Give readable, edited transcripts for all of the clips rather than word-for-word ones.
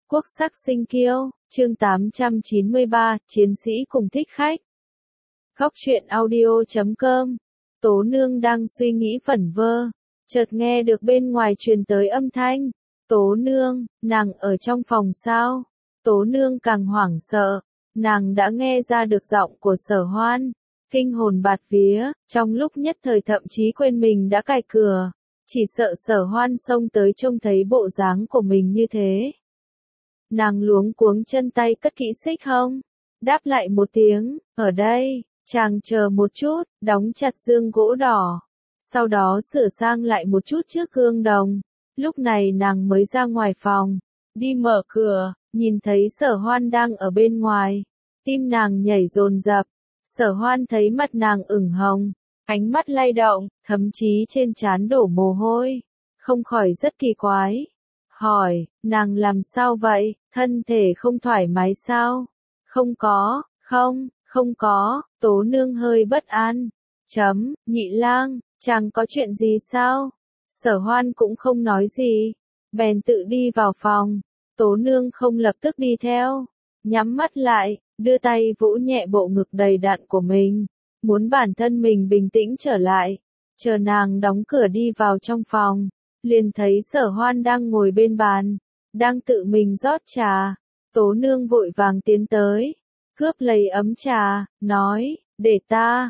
Quốc sắc sinh kiêu, chương 893, chiến sĩ cùng thích khách. Góc truyện audio.com. Tố Nương đang suy nghĩ vẩn vơ, chợt nghe được bên ngoài truyền tới âm thanh. Tố Nương, nàng ở trong phòng sao? Tố Nương càng hoảng sợ, nàng đã nghe ra được giọng của Sở Hoan, kinh hồn bạt vía, trong lúc nhất thời thậm chí quên mình đã cài cửa, chỉ sợ Sở Hoan xông tới trông thấy bộ dáng của mình như thế. Nàng luống cuống chân tay cất kỹ xích hông, đáp lại một tiếng, ở đây, chàng chờ một chút, đóng chặt dương gỗ đỏ, sau đó sửa sang lại một chút trước gương đồng, lúc này nàng mới ra ngoài phòng, đi mở cửa, nhìn thấy Sở Hoan đang ở bên ngoài, tim nàng nhảy dồn dập, Sở Hoan thấy mặt nàng ửng hồng, ánh mắt lay động, thậm chí trên trán đổ mồ hôi, không khỏi rất kỳ quái. Hỏi, nàng làm sao vậy, thân thể không thoải mái sao? Không có, không có, Tố Nương hơi bất an. Nhị lang, chàng có chuyện gì sao? Sở Hoan cũng không nói gì, bèn tự đi vào phòng. Tố Nương không lập tức đi theo, nhắm mắt lại, đưa tay vỗ nhẹ bộ ngực đầy đặn của mình, muốn bản thân mình bình tĩnh trở lại. Chờ nàng đóng cửa đi vào trong phòng, liền thấy Sở Hoan đang ngồi bên bàn, đang tự mình rót trà. Tố Nương vội vàng tiến tới, cướp lấy ấm trà, nói, để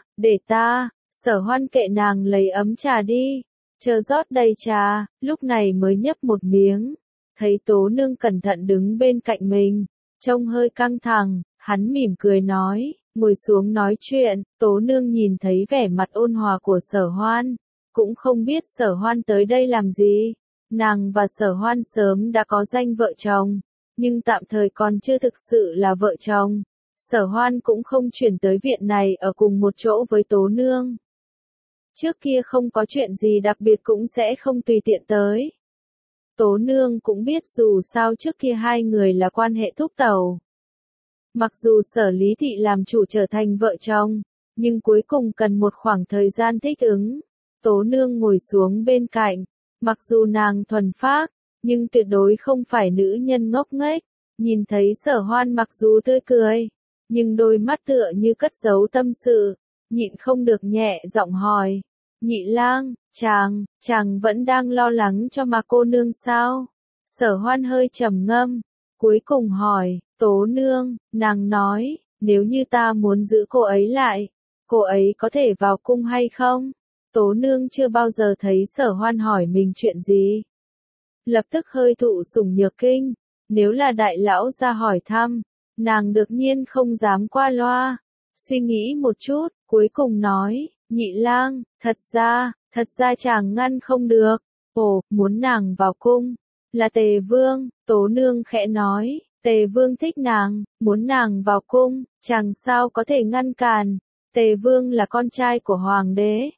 ta, Sở Hoan kệ nàng lấy ấm trà đi, chờ rót đầy trà, lúc này mới nhấp một miếng, thấy Tố Nương cẩn thận đứng bên cạnh mình, trông hơi căng thẳng, hắn mỉm cười nói, ngồi xuống nói chuyện. Tố Nương nhìn thấy vẻ mặt ôn hòa của Sở Hoan, cũng không biết Sở Hoan tới đây làm gì. Nàng và Sở Hoan sớm đã có danh vợ chồng, nhưng tạm thời còn chưa thực sự là vợ chồng. Sở Hoan cũng không chuyển tới viện này ở cùng một chỗ với Tố Nương. Trước kia không có chuyện gì đặc biệt cũng sẽ không tùy tiện tới. Tố Nương cũng biết dù sao trước kia hai người là quan hệ thúc tẩu. Mặc dù Sở Lý Thị làm chủ trở thành vợ chồng, nhưng cuối cùng cần một khoảng thời gian thích ứng. Tố Nương ngồi xuống bên cạnh, mặc dù nàng thuần phác, nhưng tuyệt đối không phải nữ nhân ngốc nghếch. Nhìn thấy Sở Hoan mặc dù tươi cười, nhưng đôi mắt tựa như cất giấu tâm sự, nhịn không được nhẹ giọng hỏi, nhị lang, chàng vẫn đang lo lắng cho mà cô nương sao? Sở Hoan hơi trầm ngâm, cuối cùng hỏi, Tố Nương, nàng nói, nếu như ta muốn giữ cô ấy lại, cô ấy có thể vào cung hay không? Tố Nương chưa bao giờ thấy Sở Hoan hỏi mình chuyện gì. Lập tức hơi thụ sủng nhược kinh, nếu là đại lão ra hỏi thăm, nàng đương nhiên không dám qua loa. Suy nghĩ một chút, cuối cùng nói, nhị lang, thật ra chàng ngăn không được. Ồ, muốn nàng vào cung, là Tề Vương. Tố Nương khẽ nói, Tề Vương thích nàng, muốn nàng vào cung, chàng sao có thể ngăn cản. Tề Vương là con trai của Hoàng đế.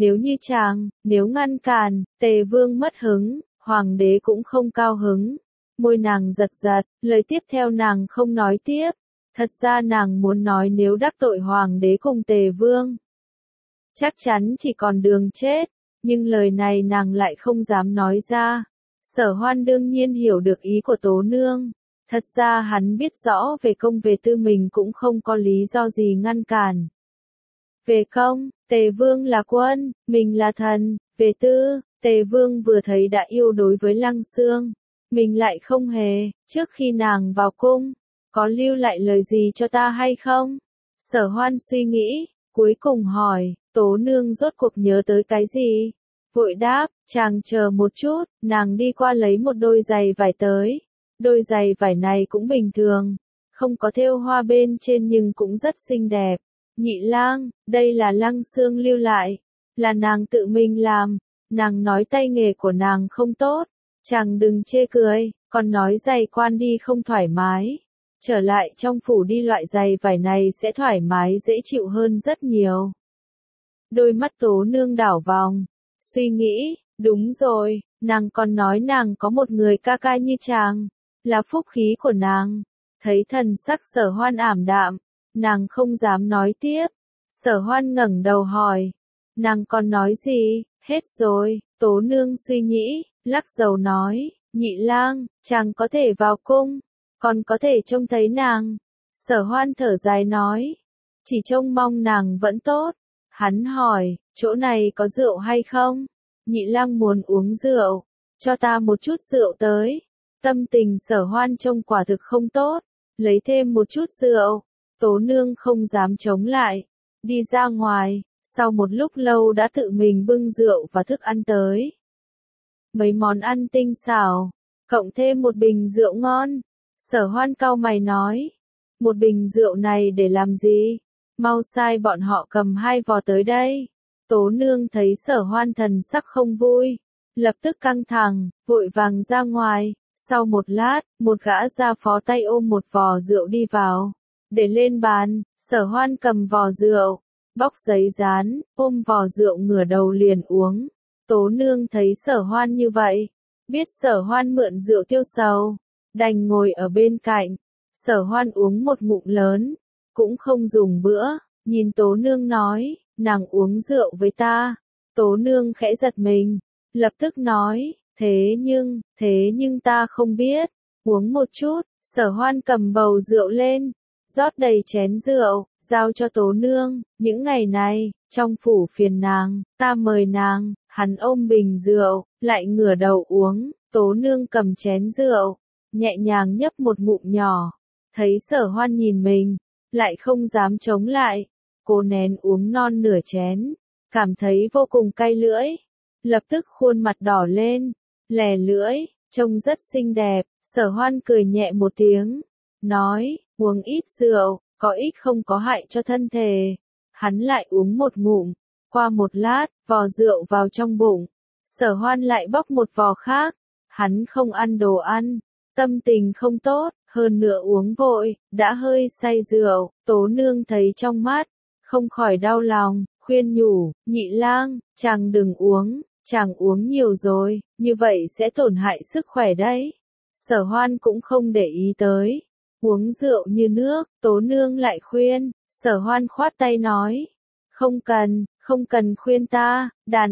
Nếu ngăn cản, Tề Vương mất hứng, Hoàng đế cũng không cao hứng. Môi nàng giật giật, lời tiếp theo nàng không nói tiếp. Thật ra nàng muốn nói nếu đắc tội Hoàng đế cùng Tề Vương, chắc chắn chỉ còn đường chết, nhưng lời này nàng lại không dám nói ra. Sở Hoan đương nhiên hiểu được ý của Tố Nương. Thật ra hắn biết rõ về công về tư mình cũng không có lý do gì ngăn cản. Về công, Tề Vương là quân, mình là thần. Về tư, Tề Vương vừa thấy đã yêu đối với Lăng Xương, mình lại không hề. Trước khi nàng vào cung, có lưu lại lời gì cho ta hay không? Sở Hoan suy nghĩ, cuối cùng hỏi, Tố Nương rốt cuộc nhớ tới cái gì? Vội đáp, chàng chờ một chút, nàng đi qua lấy một đôi giày vải tới. Đôi giày vải này cũng bình thường, không có thêu hoa bên trên nhưng cũng rất xinh đẹp. Nhị lang, đây là Lăng Xương lưu lại, là nàng tự mình làm. Nàng nói tay nghề của nàng không tốt, chàng đừng chê cười, còn nói giày quan đi không thoải mái. Trở lại trong phủ đi loại giày vải này sẽ thoải mái dễ chịu hơn rất nhiều. Đôi mắt Tố Nương đảo vòng, suy nghĩ, đúng rồi, nàng còn nói nàng có một người ca ca như chàng, là phúc khí của nàng. Thấy thần sắc Sở Hoan ảm đạm, nàng không dám nói tiếp. Sở Hoan ngẩng đầu hỏi, nàng còn nói gì? Hết rồi. Tố Nương suy nghĩ, lắc đầu nói, nhị lang, chàng có thể vào cung, còn có thể trông thấy nàng. Sở Hoan thở dài nói, chỉ trông mong nàng vẫn tốt. Hắn hỏi, chỗ này có rượu hay không? Nhị Lang muốn uống rượu, cho ta một chút rượu tới. Tâm tình Sở Hoan trông quả thực không tốt, lấy thêm một chút rượu. Tố Nương không dám chống lại, đi ra ngoài, sau một lúc lâu đã tự mình bưng rượu và thức ăn tới. Mấy món ăn tinh xảo, cộng thêm một bình rượu ngon. Sở Hoan cau mày nói, một bình rượu này để làm gì? Mau sai bọn họ cầm 2 vò tới đây. Tố Nương thấy Sở Hoan thần sắc không vui, lập tức căng thẳng, vội vàng ra ngoài. Sau một lát, một gã gia phó tay ôm một vò rượu đi vào, để lên bàn. Sở Hoan cầm vò rượu, bóc giấy dán, ôm vò rượu ngửa đầu liền uống. Tố Nương thấy Sở Hoan như vậy, biết Sở Hoan mượn rượu tiêu sầu, đành ngồi ở bên cạnh. Sở Hoan uống một ngụm lớn, cũng không dùng bữa, nhìn Tố Nương nói, nàng uống rượu với ta. Tố Nương khẽ giật mình, lập tức nói, thế nhưng ta không biết. Uống một chút. Sở Hoan cầm bầu rượu lên, rót đầy chén rượu, giao cho Tố Nương. Những ngày này, trong phủ phiền nàng, ta mời nàng. Hắn ôm bình rượu, lại ngửa đầu uống. Tố Nương cầm chén rượu, nhẹ nhàng nhấp một ngụm nhỏ. Thấy Sở Hoan nhìn mình, lại không dám chống lại. Cô nén uống non nửa chén, cảm thấy vô cùng cay lưỡi. Lập tức khuôn mặt đỏ lên, lè lưỡi, trông rất xinh đẹp. Sở Hoan cười nhẹ một tiếng, nói, uống ít rượu, có ích không có hại cho thân thể. Hắn lại uống một ngụm, qua một lát, vò rượu vào trong bụng. Sở Hoan lại bóc một vò khác, hắn không ăn đồ ăn, tâm tình không tốt, hơn nữa uống vội, đã hơi say rượu. Tố Nương thấy trong mắt, không khỏi đau lòng, khuyên nhủ, Nhị Lang, chàng đừng uống, chàng uống nhiều rồi, như vậy sẽ tổn hại sức khỏe đấy. Sở Hoan cũng không để ý tới, uống rượu như nước. Tố Nương lại khuyên. Sở Hoan khoát tay nói, không cần khuyên ta,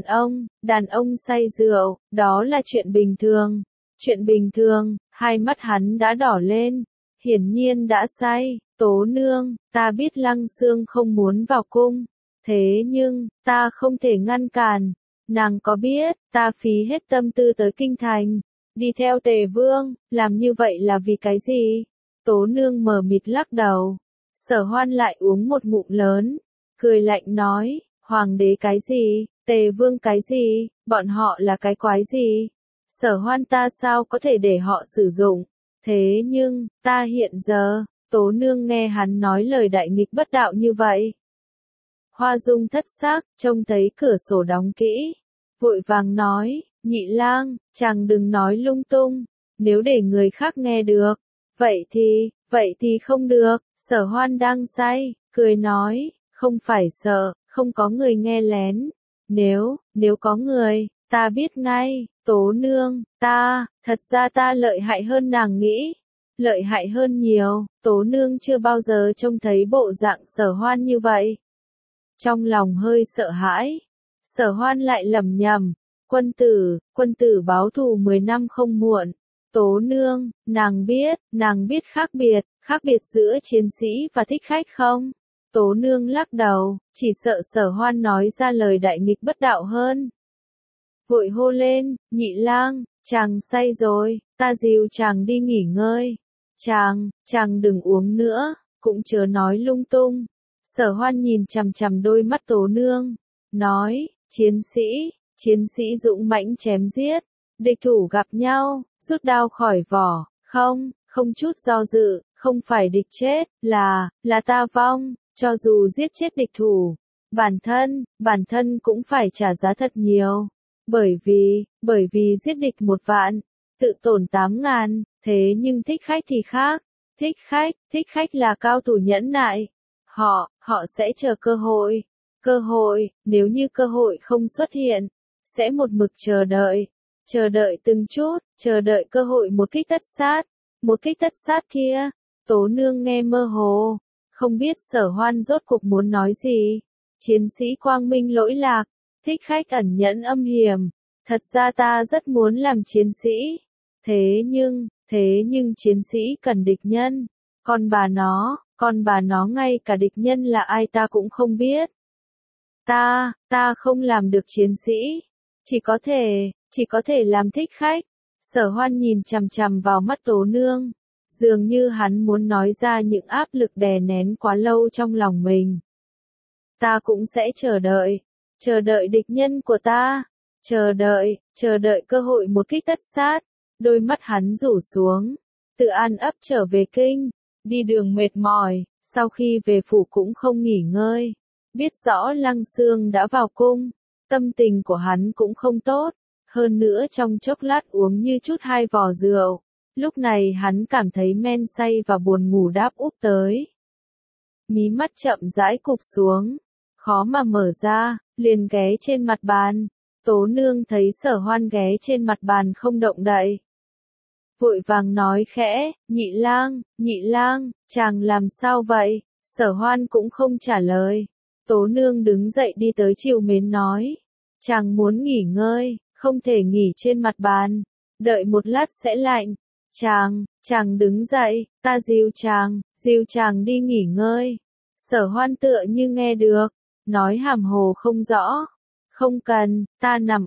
đàn ông say rượu, đó là chuyện bình thường. Chuyện bình thường. Hai mắt hắn đã đỏ lên, hiển nhiên đã say. Tố Nương, ta biết Lăng Xương không muốn vào cung, thế nhưng, ta không thể ngăn cản. Nàng có biết, ta phí hết tâm tư tới kinh thành, đi theo Tề Vương, làm như vậy là vì cái gì? Tố Nương mờ mịt lắc đầu. Sở Hoan lại uống một ngụm lớn, cười lạnh nói, Hoàng đế cái gì, Tề Vương cái gì, bọn họ là cái quái gì? Sở Hoan ta sao có thể để họ sử dụng? Thế nhưng, ta hiện giờ. Tố Nương nghe hắn nói lời đại nghịch bất đạo như vậy, hoa dung thất sắc, trông thấy cửa sổ đóng kỹ, vội vàng nói, Nhị Lang, chàng đừng nói lung tung, nếu để người khác nghe được, vậy thì không được. Sở Hoan đang say, cười nói, không phải sợ, không có người nghe lén, nếu có người, ta biết ngay. Tố Nương, thật ra ta lợi hại hơn nàng nghĩ. Lợi hại hơn nhiều. Tố Nương chưa bao giờ trông thấy bộ dạng Sở Hoan như vậy, trong lòng hơi sợ hãi. Sở Hoan lại lẩm nhẩm, quân tử báo thù 10 năm không muộn. Tố Nương, nàng biết khác biệt giữa chiến sĩ và thích khách không? Tố Nương lắc đầu, chỉ sợ Sở Hoan nói ra lời đại nghịch bất đạo hơn. Vội hô lên, Nhị Lang, chàng say rồi, ta dìu chàng đi nghỉ ngơi. Chàng đừng uống nữa, cũng chớ nói lung tung. Sở Hoan nhìn chằm chằm đôi mắt Tố Nương, nói, chiến sĩ dũng mãnh chém giết, địch thủ gặp nhau, rút đao khỏi vỏ, không chút do dự, không phải địch chết, là ta vong. Cho dù giết chết địch thủ, bản thân cũng phải trả giá thật nhiều, bởi vì giết địch 1 vạn, tự tổn 8.000. Thế nhưng thích khách thì khác, thích khách là cao thủ nhẫn nại, họ sẽ chờ cơ hội, nếu như cơ hội không xuất hiện, sẽ một mực chờ đợi từng chút, chờ đợi cơ hội một kích tất sát kia. Tố Nương nghe mơ hồ, không biết Sở Hoan rốt cuộc muốn nói gì. Chiến sĩ quang minh lỗi lạc, thích khách ẩn nhẫn âm hiểm, thật ra ta rất muốn làm chiến sĩ, thế Thế nhưng chiến sĩ cần địch nhân, con bà nó ngay cả địch nhân là ai ta cũng không biết. Ta không làm được chiến sĩ, chỉ có thể làm thích khách. Sở Hoan nhìn chằm chằm vào mắt Tố Nương, dường như hắn muốn nói ra những áp lực đè nén quá lâu trong lòng mình. Ta cũng sẽ chờ đợi địch nhân của ta, chờ đợi cơ hội một kích tất sát. Đôi mắt hắn rủ xuống, Tự An ấp trở về kinh, đi đường mệt mỏi, sau khi về phủ cũng không nghỉ ngơi. Biết rõ Lăng Xương đã vào cung, tâm tình của hắn cũng không tốt, hơn nữa trong chốc lát uống như chút 2 vò rượu. Lúc này hắn cảm thấy men say và buồn ngủ đáp úp tới. Mí mắt chậm rãi cụp xuống, khó mà mở ra, liền ghé trên mặt bàn. Tố Nương thấy Sở Hoan ghé trên mặt bàn không động đậy, vội vàng nói khẽ, nhị lang, chàng làm sao vậy? Sở Hoan cũng không trả lời. Tố Nương đứng dậy đi tới trìu mến nói, chàng muốn nghỉ ngơi, không thể nghỉ trên mặt bàn, đợi một lát sẽ lạnh. Chàng đứng dậy, ta dìu chàng đi nghỉ ngơi. Sở Hoan tựa như nghe được, nói hàm hồ không rõ, không cần, ta nằm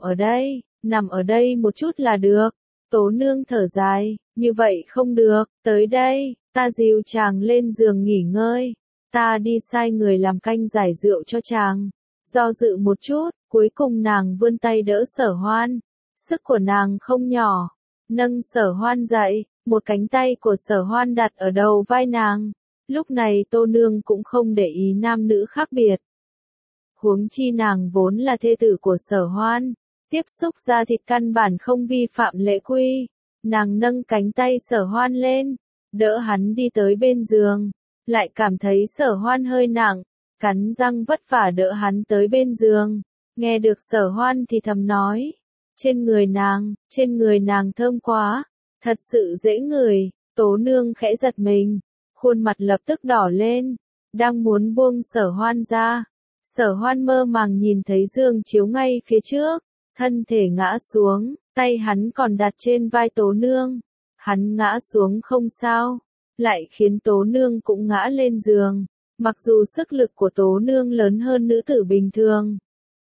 ở đây một chút là được. Tố Nương thở dài, như vậy không được, tới đây, ta dìu chàng lên giường nghỉ ngơi, ta đi sai người làm canh giải rượu cho chàng. Do dự một chút, cuối cùng nàng vươn tay đỡ Sở Hoan, sức của nàng không nhỏ, nâng Sở Hoan dậy, một cánh tay của Sở Hoan đặt ở đầu vai nàng. Lúc này Tô Nương cũng không để ý nam nữ khác biệt. Huống chi nàng vốn là thê tử của Sở Hoan, tiếp xúc da thịt căn bản không vi phạm lễ quy. Nàng nâng cánh tay Sở Hoan lên, đỡ hắn đi tới bên giường, lại cảm thấy Sở Hoan hơi nặng, cắn răng vất vả đỡ hắn tới bên giường. Nghe được Sở Hoan thì thầm nói, trên người nàng thơm quá, thật sự dễ ngửi. Tố Nương khẽ giật mình, khuôn mặt lập tức đỏ lên, đang muốn buông Sở Hoan ra. Sở Hoan mơ màng nhìn thấy giường chiếu ngay phía trước, thân thể ngã xuống, tay hắn còn đặt trên vai Tố Nương. Hắn ngã xuống không sao, lại khiến Tố Nương cũng ngã lên giường, mặc dù sức lực của Tố Nương lớn hơn nữ tử bình thường.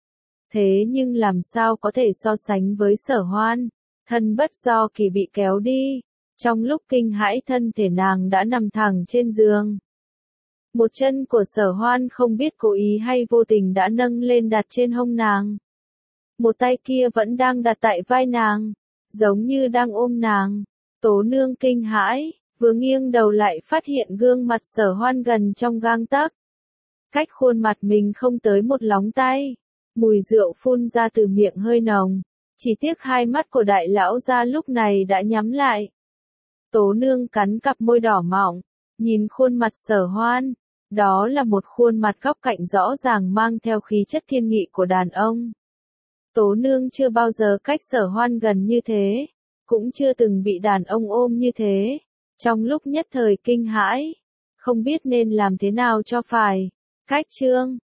Thế nhưng làm sao có thể so sánh với Sở Hoan, thân bất do kỳ bị kéo đi. Trong lúc kinh hãi thân thể nàng đã nằm thẳng trên giường. Một chân của Sở Hoan không biết cố ý hay vô tình đã nâng lên đặt trên hông nàng. Một tay kia vẫn đang đặt tại vai nàng, giống như đang ôm nàng. Tố Nương kinh hãi, vừa nghiêng đầu lại phát hiện gương mặt Sở Hoan gần trong gang tấc. Cách khuôn mặt mình không tới một lóng tay, mùi rượu phun ra từ miệng hơi nồng. Chỉ tiếc hai mắt của đại lão gia lúc này đã nhắm lại. Tố Nương cắn cặp môi đỏ mọng, nhìn khuôn mặt Sở Hoan. Đó là một khuôn mặt góc cạnh rõ ràng mang theo khí chất thiên nghị của đàn ông. Tố Nương chưa bao giờ cách Sở Hoan gần như thế, cũng chưa từng bị đàn ông ôm như thế. Trong lúc nhất thời kinh hãi, không biết nên làm thế nào cho phải. Cách chương